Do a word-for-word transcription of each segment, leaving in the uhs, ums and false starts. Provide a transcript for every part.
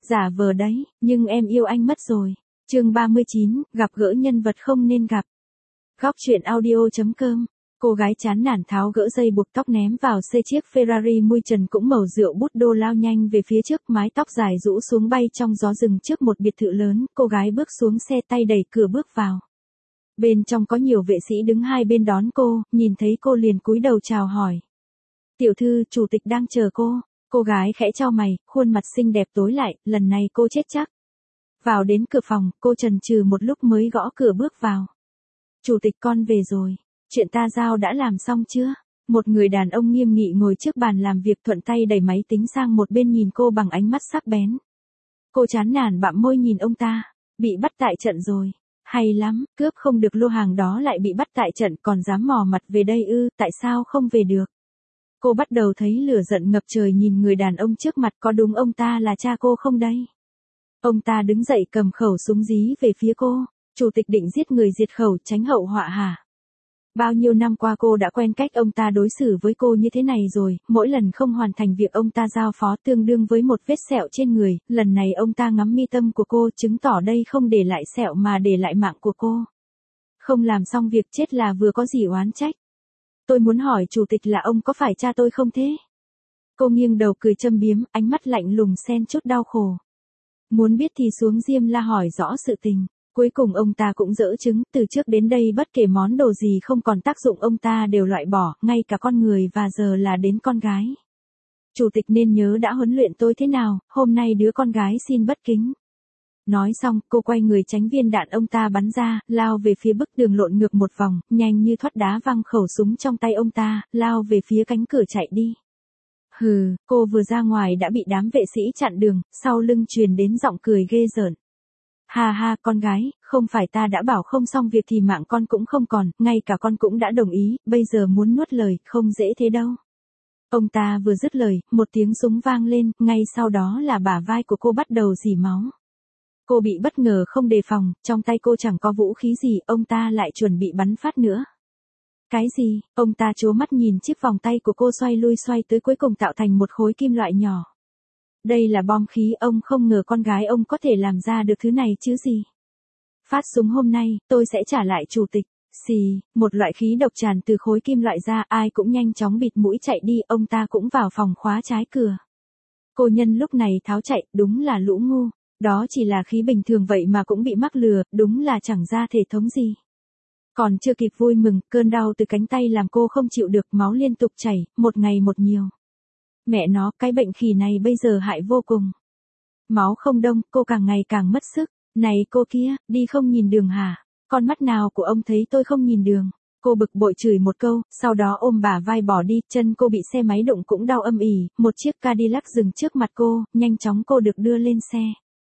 Giả vờ đấy, nhưng em yêu anh mất rồi. Chương ba mươi chín, gặp gỡ nhân vật không nên gặp. Góc truyện audio.com. Cô gái chán nản tháo gỡ dây buộc tóc ném vào xe chiếc Ferrari mui trần cũng màu rượu bút đô lao nhanh về phía trước, mái tóc dài rũ xuống bay trong gió rừng trước một biệt thự lớn. Cô gái bước xuống xe, tay đẩy cửa bước vào. Bên trong có nhiều vệ sĩ đứng hai bên đón cô, nhìn thấy cô liền cúi đầu chào hỏi. Tiểu thư, chủ tịch đang chờ cô. Cô gái khẽ chau mày, khuôn mặt xinh đẹp tối lại, lần này cô chết chắc. Vào đến cửa phòng, cô chần chừ một lúc mới gõ cửa bước vào. Chủ tịch, con về rồi. Chuyện ta giao đã làm xong chưa? Một người đàn ông nghiêm nghị ngồi trước bàn làm việc thuận tay đẩy máy tính sang một bên nhìn cô bằng ánh mắt sắc bén. Cô chán nản bặm môi nhìn ông ta. Bị bắt tại trận rồi. Hay lắm, cướp không được lô hàng đó lại bị bắt tại trận, còn dám mò mặt về đây ư, tại sao không về được? Cô bắt đầu thấy lửa giận ngập trời nhìn người đàn ông trước mặt, có đúng ông ta là cha cô không đây? Ông ta đứng dậy cầm khẩu súng dí về phía cô. Chủ tịch định giết người diệt khẩu, tránh hậu họa hả? Bao nhiêu năm qua cô đã quen cách ông ta đối xử với cô như thế này rồi, mỗi lần không hoàn thành việc ông ta giao phó tương đương với một vết sẹo trên người, lần này ông ta ngắm mi tâm của cô, chứng tỏ đây không để lại sẹo mà để lại mạng của cô. Không làm xong việc chết là vừa có gì oán trách. Tôi muốn hỏi chủ tịch là ông có phải cha tôi không thế? Cô nghiêng đầu cười châm biếm, ánh mắt lạnh lùng xen chút đau khổ. Muốn biết thì xuống Diêm La hỏi rõ sự tình. Cuối cùng ông ta cũng dỡ chứng, từ trước đến đây bất kể món đồ gì không còn tác dụng ông ta đều loại bỏ, ngay cả con người, và giờ là đến con gái. Chủ tịch nên nhớ đã huấn luyện tôi thế nào, hôm nay đứa con gái xin bất kính. Nói xong, cô quay người tránh viên đạn ông ta bắn ra, lao về phía bức tường lộn ngược một vòng, nhanh như thoát đá văng khẩu súng trong tay ông ta, lao về phía cánh cửa chạy đi. Hừ, cô vừa ra ngoài đã bị đám vệ sĩ chặn đường, sau lưng truyền đến giọng cười ghê rợn. Ha ha, con gái, không phải ta đã bảo không xong việc thì mạng con cũng không còn, ngay cả con cũng đã đồng ý, bây giờ muốn nuốt lời, không dễ thế đâu. Ông ta vừa dứt lời, một tiếng súng vang lên, ngay sau đó là bả vai của cô bắt đầu rỉ máu. Cô bị bất ngờ không đề phòng, trong tay cô chẳng có vũ khí gì, ông ta lại chuẩn bị bắn phát nữa. Cái gì? Ông ta trố mắt nhìn chiếc vòng tay của cô xoay lui xoay tới cuối cùng tạo thành một khối kim loại nhỏ. Đây là bom khí, ông không ngờ con gái ông có thể làm ra được thứ này chứ gì. Phát súng hôm nay, tôi sẽ trả lại chủ tịch. Xì, một loại khí độc tràn từ khối kim loại ra, ai cũng nhanh chóng bịt mũi chạy đi, ông ta cũng vào phòng khóa trái cửa. Cô nhân lúc này tháo chạy, đúng là lũ ngu. Đó chỉ là khí bình thường vậy mà cũng bị mắc lừa, đúng là chẳng ra thể thống gì. Còn chưa kịp vui mừng, cơn đau từ cánh tay làm cô không chịu được, máu liên tục chảy, một ngày một nhiều. Mẹ nó, cái bệnh khỉ này bây giờ hại vô cùng. Máu không đông, cô càng ngày càng mất sức. Này cô kia, đi không nhìn đường hả? Con mắt nào của ông thấy tôi không nhìn đường? Cô bực bội chửi một câu, sau đó ôm bả vai bỏ đi, chân cô bị xe máy đụng cũng đau âm ỉ, một chiếc Cadillac dừng trước mặt cô, nhanh chóng cô được đưa lên xe.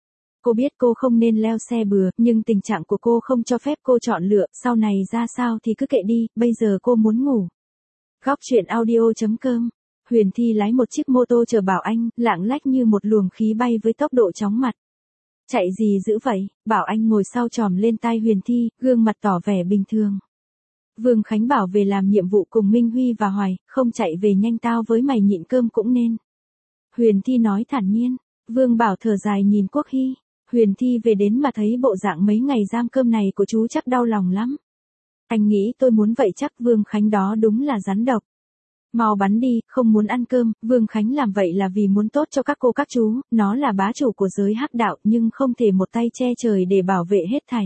Cô biết cô không nên leo xe bừa, nhưng tình trạng của cô không cho phép cô chọn lựa, sau này ra sao thì cứ kệ đi, bây giờ cô muốn ngủ. Góc truyện audio.com. Huyền Thi lái một chiếc mô tô chở Bảo Anh, lạng lách như một luồng khí bay với tốc độ chóng mặt. Chạy gì dữ vậy? Bảo Anh ngồi sau chòm lên tai Huyền Thi, gương mặt tỏ vẻ bình thường. Vương Khánh bảo về làm nhiệm vụ cùng Minh Huy và Hoài, không chạy về nhanh tao với mày nhịn cơm cũng nên. Huyền Thi nói thản nhiên. Vương Bảo thở dài nhìn Quốc Hy. Huyền Thi về đến mà thấy bộ dạng mấy ngày giam cơm này của chú chắc đau lòng lắm. Anh nghĩ tôi muốn vậy chắc Vương Khánh đó đúng là rắn độc. Mau bắn đi, không muốn ăn cơm, Vương Khánh làm vậy là vì muốn tốt cho các cô các chú, nó là bá chủ của giới hắc đạo nhưng không thể một tay che trời để bảo vệ hết thảy.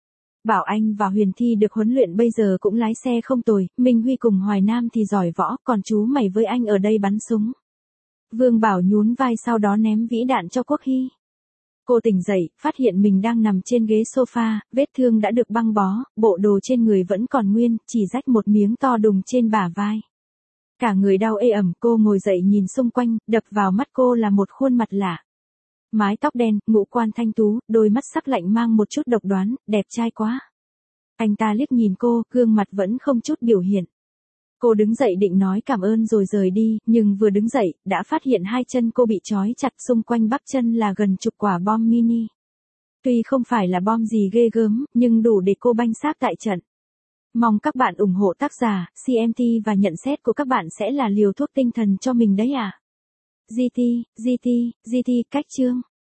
Bảo Anh và Huyền Thi được huấn luyện bây giờ cũng lái xe không tồi, Minh Huy cùng Hoài Nam thì giỏi võ, còn chú mày với anh ở đây bắn súng. Vương Bảo nhún vai sau đó ném vĩ đạn cho Quốc Hy. Cô tỉnh dậy, phát hiện mình đang nằm trên ghế sofa, vết thương đã được băng bó, bộ đồ trên người vẫn còn nguyên, chỉ rách một miếng to đùng trên bả vai. Cả người đau ê ẩm, cô ngồi dậy nhìn xung quanh, đập vào mắt cô là một khuôn mặt lạ. Mái tóc đen, ngũ quan thanh tú, đôi mắt sắc lạnh mang một chút độc đoán, đẹp trai quá. Anh ta liếc nhìn cô, gương mặt vẫn không chút biểu hiện. Cô đứng dậy định nói cảm ơn rồi rời đi, nhưng vừa đứng dậy, đã phát hiện hai chân cô bị trói chặt, xung quanh bắp chân là gần chục quả bom mini. Tuy không phải là bom gì ghê gớm, nhưng đủ để cô banh xác tại trận. Mong các bạn ủng hộ tác giả, xê em tê và nhận xét của các bạn sẽ là liều thuốc tinh thần cho mình đấy à. giê tê, giê tê, giê tê, cách chương.